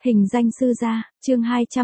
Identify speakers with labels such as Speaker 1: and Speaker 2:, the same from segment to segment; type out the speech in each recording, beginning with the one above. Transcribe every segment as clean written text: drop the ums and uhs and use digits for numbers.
Speaker 1: Hình danh sư gia, chương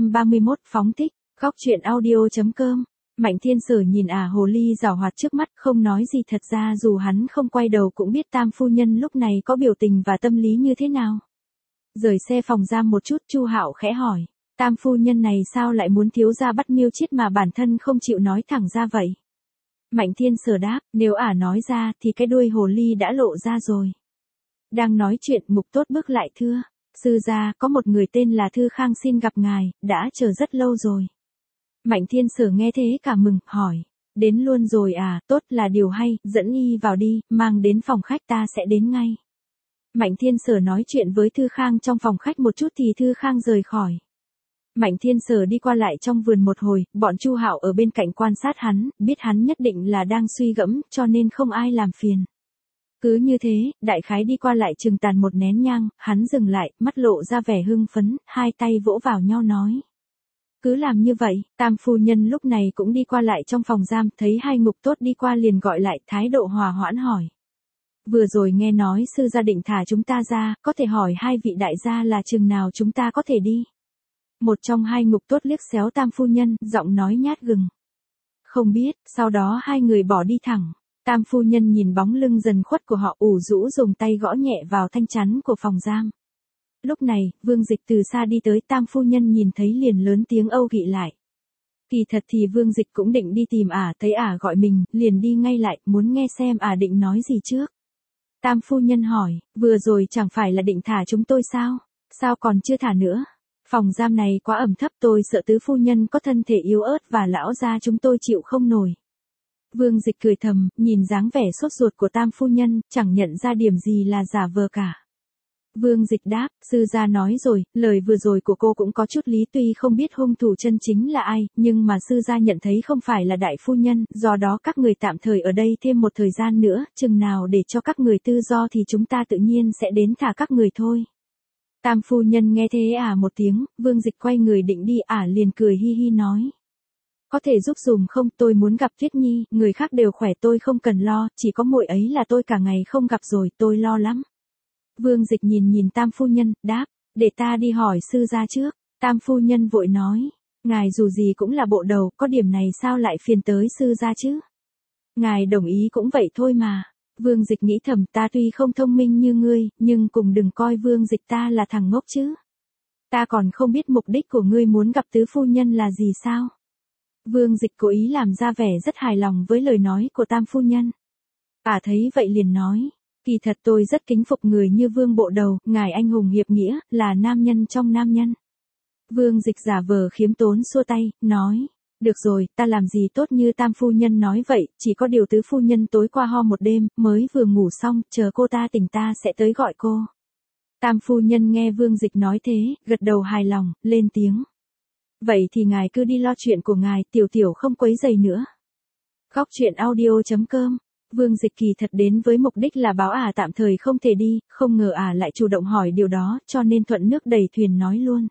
Speaker 1: 231 phóng thích, góc truyện audio.com. Mạnh Thiên Sở nhìn hồ ly giảo hoạt trước mắt không nói gì, thật ra dù hắn không quay đầu cũng biết tam phu nhân lúc này có biểu tình và tâm lý như thế nào. Rời xe phòng giam một chút, Chu Hạo khẽ hỏi, tam phu nhân này sao lại muốn thiếu gia bắt Miêu Chiết mà bản thân không chịu nói thẳng ra vậy? Mạnh Thiên Sở đáp, nếu nói ra thì cái đuôi hồ ly đã lộ ra rồi. Đang nói chuyện, Mục Tốt bước lại thưa, sư gia, có một người tên là Thư Khang xin gặp ngài, đã chờ rất lâu rồi. Mạnh Thiên Sở nghe thế cả mừng, hỏi, đến luôn rồi à, tốt là điều hay, dẫn y vào đi, mang đến phòng khách ta sẽ đến ngay. Mạnh Thiên Sở nói chuyện với Thư Khang trong phòng khách một chút thì Thư Khang rời khỏi. Mạnh Thiên Sở đi qua lại trong vườn một hồi, bọn Chu Hạo ở bên cạnh quan sát hắn, biết hắn nhất định là đang suy gẫm, cho nên không ai làm phiền. Cứ như thế, đại khái đi qua lại chừng tàn một nén nhang, hắn dừng lại, mắt lộ ra vẻ hưng phấn, hai tay vỗ vào nhau nói. Cứ làm như vậy, tam phu nhân lúc này cũng đi qua lại trong phòng giam, thấy hai Ngục Tốt đi qua liền gọi lại, thái độ hòa hoãn hỏi. Vừa rồi nghe nói sư gia định thả chúng ta ra, có thể hỏi hai vị đại gia là chừng nào chúng ta có thể đi? Một trong hai Ngục Tốt liếc xéo tam phu nhân, giọng nói nhát gừng. Không biết, sau đó hai người bỏ đi thẳng. Tam phu nhân nhìn bóng lưng dần khuất của họ, ủ rũ dùng tay gõ nhẹ vào thanh chắn của phòng giam. Lúc này, Vương Dịch từ xa đi tới, tam phu nhân nhìn thấy liền lớn tiếng âu kỵ lại. Kỳ thật thì Vương Dịch cũng định đi tìm thấy gọi mình, liền đi ngay lại, muốn nghe xem định nói gì trước. Tam phu nhân hỏi, vừa rồi chẳng phải là định thả chúng tôi sao? Sao còn chưa thả nữa? Phòng giam này quá ẩm thấp, tôi sợ tứ phu nhân có thân thể yếu ớt và lão gia chúng tôi chịu không nổi. Vương Dịch cười thầm, nhìn dáng vẻ sốt ruột của tam phu nhân, chẳng nhận ra điểm gì là giả vờ cả. Vương Dịch đáp, sư gia nói rồi, lời vừa rồi của cô cũng có chút lý, tuy không biết hung thủ chân chính là ai, nhưng mà sư gia nhận thấy không phải là đại phu nhân, do đó các người tạm thời ở đây thêm một thời gian nữa, chừng nào để cho các người tự do thì chúng ta tự nhiên sẽ đến thả các người thôi. Tam phu nhân nghe thế một tiếng, Vương Dịch quay người định đi, liền cười hi hi nói. Có thể giúp dùm không, tôi muốn gặp Tuyết Nhi, người khác đều khỏe tôi không cần lo, chỉ có muội ấy là tôi cả ngày không gặp rồi, tôi lo lắm. Vương Dịch nhìn tam phu nhân, đáp, để ta đi hỏi sư gia trước. Tam phu nhân vội nói, ngài dù gì cũng là bộ đầu, có điểm này sao lại phiền tới sư gia chứ? Ngài đồng ý cũng vậy thôi mà. Vương Dịch nghĩ thầm, ta tuy không thông minh như ngươi, nhưng cùng đừng coi Vương Dịch ta là thằng ngốc chứ. Ta còn không biết mục đích của ngươi muốn gặp tứ phu nhân là gì sao? Vương Dịch cố ý làm ra vẻ rất hài lòng với lời nói của tam phu nhân. Thấy vậy liền nói, kỳ thật tôi rất kính phục người như Vương bộ đầu, ngài anh hùng hiệp nghĩa, là nam nhân trong nam nhân. Vương Dịch giả vờ khiêm tốn xua tay, nói, được rồi, ta làm gì tốt như tam phu nhân nói vậy, chỉ có điều tứ phu nhân tối qua ho một đêm, mới vừa ngủ xong, chờ cô ta tỉnh ta sẽ tới gọi cô. Tam phu nhân nghe Vương Dịch nói thế, gật đầu hài lòng, lên tiếng. Vậy thì ngài cứ đi lo chuyện của ngài, tiểu không quấy rầy nữa. Góc truyện audio.com. Vương Dịch kỳ thật đến với mục đích là báo tạm thời không thể đi, không ngờ lại chủ động hỏi điều đó, cho nên thuận nước đẩy thuyền nói luôn.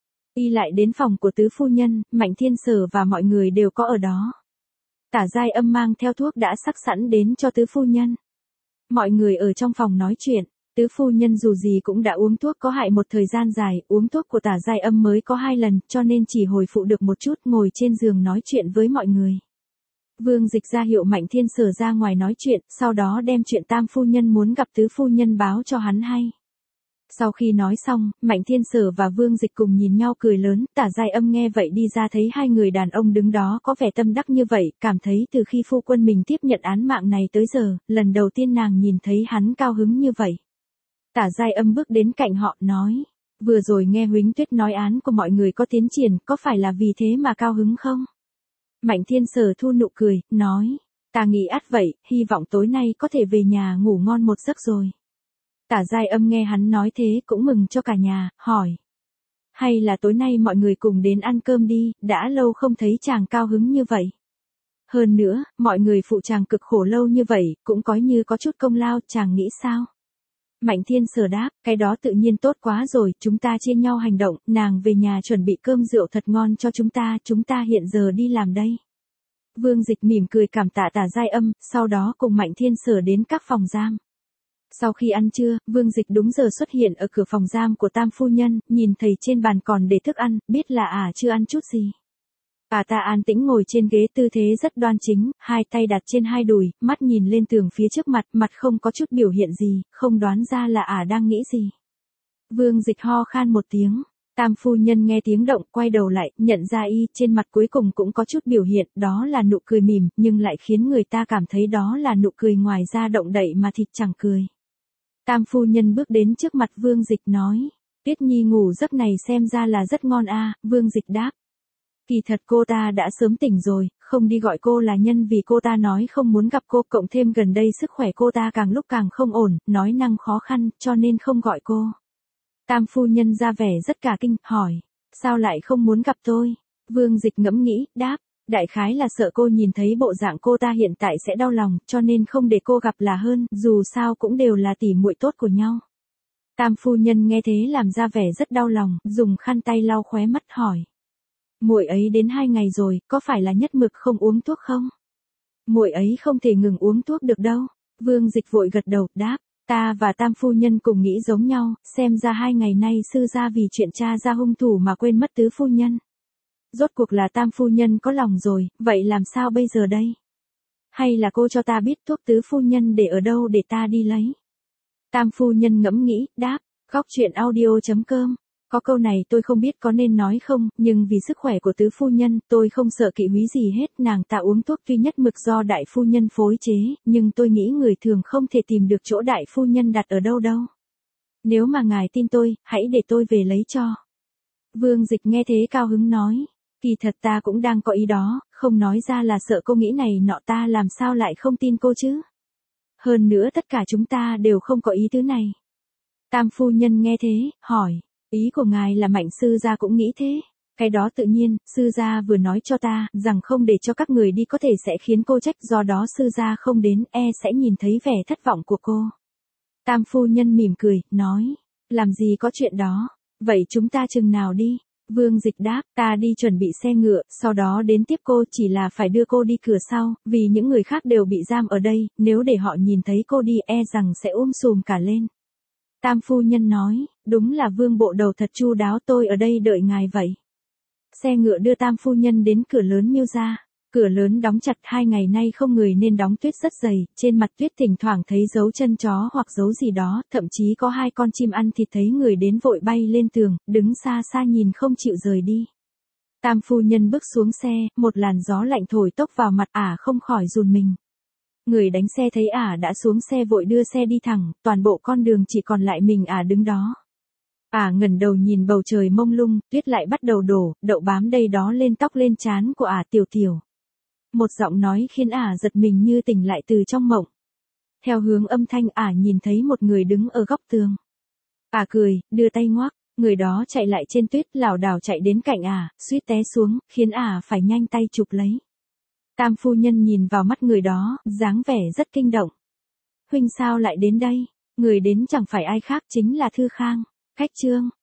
Speaker 1: Y lại đến phòng của tứ phu nhân, Mạnh Thiên Sở và mọi người đều có ở đó. Tả Giai Âm mang theo thuốc đã sắc sẵn đến cho tứ phu nhân. Mọi người ở trong phòng nói chuyện. Tứ phu nhân dù gì cũng đã uống thuốc có hại một thời gian dài, uống thuốc của Tả Giai Âm mới có 2 lần, cho nên chỉ hồi phụ được một chút, ngồi trên giường nói chuyện với mọi người. Vương Dịch ra hiệu Mạnh Thiên Sở ra ngoài nói chuyện, sau đó đem chuyện tam phu nhân muốn gặp tứ phu nhân báo cho hắn hay. Sau khi nói xong, Mạnh Thiên Sở và Vương Dịch cùng nhìn nhau cười lớn, Tả Giai Âm nghe vậy đi ra thấy hai người đàn ông đứng đó có vẻ tâm đắc như vậy, cảm thấy từ khi phu quân mình tiếp nhận án mạng này tới giờ, lần đầu tiên nàng nhìn thấy hắn cao hứng như vậy. Tả Giai Âm bước đến cạnh họ, nói, vừa rồi nghe Huỳnh Tuyết nói án của mọi người có tiến triển, có phải là vì thế mà cao hứng không? Mạnh Thiên Sở thu nụ cười, nói, ta nghĩ vậy, hy vọng tối nay có thể về nhà ngủ ngon một giấc rồi. Tả Giai Âm nghe hắn nói thế cũng mừng cho cả nhà, hỏi, hay là tối nay mọi người cùng đến ăn cơm đi, đã lâu không thấy chàng cao hứng như vậy. Hơn nữa, mọi người phụ chàng cực khổ lâu như vậy, cũng coi như có chút công lao, chàng nghĩ sao? Mạnh Thiên Sở đáp, cái đó tự nhiên tốt quá rồi, chúng ta chia nhau hành động, nàng về nhà chuẩn bị cơm rượu thật ngon cho chúng ta hiện giờ đi làm đây. Vương Dịch mỉm cười cảm tạ Tả Giai Âm, sau đó cùng Mạnh Thiên Sở đến các phòng giam. Sau khi ăn trưa, Vương Dịch đúng giờ xuất hiện ở cửa phòng giam của Tam phu nhân, nhìn thấy trên bàn còn để thức ăn, biết là chưa ăn chút gì. Ta an tĩnh ngồi trên ghế tư thế rất đoan chính, hai tay đặt trên hai đùi, mắt nhìn lên tường phía trước mặt, mặt không có chút biểu hiện gì, không đoán ra là đang nghĩ gì. Vương Dịch ho khan một tiếng. Tam phu nhân nghe tiếng động, quay đầu lại, nhận ra trên mặt cuối cùng cũng có chút biểu hiện, đó là nụ cười mỉm, nhưng lại khiến người ta cảm thấy đó là nụ cười ngoài da động đậy mà thịt chẳng cười. Tam phu nhân bước đến trước mặt Vương Dịch nói, Tuyết Nhi ngủ giấc này xem ra là rất ngon Vương Dịch đáp. Kỳ thật cô ta đã sớm tỉnh rồi, không đi gọi cô là nhân vì cô ta nói không muốn gặp cô, cộng thêm gần đây sức khỏe cô ta càng lúc càng không ổn, nói năng khó khăn, cho nên không gọi cô. Tam phu nhân ra vẻ rất cả kinh, hỏi, sao lại không muốn gặp tôi? Vương Dịch ngẫm nghĩ, đáp, đại khái là sợ cô nhìn thấy bộ dạng cô ta hiện tại sẽ đau lòng, cho nên không để cô gặp là hơn, dù sao cũng đều là tỉ muội tốt của nhau. Tam phu nhân nghe thế làm ra vẻ rất đau lòng, dùng khăn tay lau khóe mắt hỏi. Muội ấy đến 2 ngày rồi, có phải là nhất mực không uống thuốc không? Muội ấy không thể ngừng uống thuốc được đâu. Vương Dịch vội gật đầu, đáp, ta và Tam phu nhân cùng nghĩ giống nhau, xem ra 2 ngày nay sư gia vì chuyện tra ra hung thủ mà quên mất tứ phu nhân. Rốt cuộc là Tam phu nhân có lòng rồi, vậy làm sao bây giờ đây? Hay là cô cho ta biết thuốc tứ phu nhân để ở đâu để ta đi lấy? Tam phu nhân ngẫm nghĩ, đáp, góc truyện audio.com. Có câu này tôi không biết có nên nói không, nhưng vì sức khỏe của tứ phu nhân, tôi không sợ kỵ húy gì hết, nàng ta uống thuốc tuy nhất mực do đại phu nhân phối chế, nhưng tôi nghĩ người thường không thể tìm được chỗ đại phu nhân đặt ở đâu đâu. Nếu mà ngài tin tôi, hãy để tôi về lấy cho. Vương Dịch nghe thế cao hứng nói, kỳ thật ta cũng đang có ý đó, không nói ra là sợ cô nghĩ này nọ, ta làm sao lại không tin cô chứ. Hơn nữa tất cả chúng ta đều không có ý thứ này. Tam phu nhân nghe thế, hỏi. Ý của ngài là Mạnh sư gia cũng nghĩ thế. Cái đó tự nhiên, sư gia vừa nói cho ta, rằng không để cho các người đi có thể sẽ khiến cô trách, do đó sư gia không đến, sẽ nhìn thấy vẻ thất vọng của cô. Tam phu nhân mỉm cười, nói, làm gì có chuyện đó, vậy chúng ta chừng nào đi? Vương Dịch đáp, ta đi chuẩn bị xe ngựa, sau đó đến tiếp cô, chỉ là phải đưa cô đi cửa sau, vì những người khác đều bị giam ở đây, nếu để họ nhìn thấy cô đi rằng sẽ sùm cả lên. Tam phu nhân nói, đúng là Vương bộ đầu thật chu đáo, tôi ở đây đợi ngài vậy. Xe ngựa đưa Tam phu nhân đến cửa lớn Miêu gia. Cửa lớn đóng chặt, 2 ngày nay không người nên đóng tuyết rất dày, trên mặt tuyết thỉnh thoảng thấy dấu chân chó hoặc dấu gì đó, thậm chí có 2 con chim ăn thịt thấy người đến vội bay lên tường, đứng xa xa nhìn không chịu rời đi. Tam phu nhân bước xuống xe, một làn gió lạnh thổi tốc vào mặt, không khỏi run mình. Người đánh xe thấy đã xuống xe vội đưa xe đi thẳng, toàn bộ con đường chỉ còn lại mình đứng đó. Ngẩng đầu nhìn bầu trời mông lung, tuyết lại bắt đầu đổ, đậu bám đây đó lên tóc lên trán của Tiểu Tiểu. Một giọng nói khiến giật mình như tỉnh lại từ trong mộng. Theo hướng âm thanh nhìn thấy một người đứng ở góc tường. Cười, đưa tay ngoắc, người đó chạy lại trên tuyết, lảo đảo chạy đến cạnh suýt té xuống, khiến phải nhanh tay chụp lấy. Tam phu nhân nhìn vào mắt người đó, dáng vẻ rất kinh động. Huynh sao lại đến đây? Người đến chẳng phải ai khác chính là Thư Khang. Khách Trương,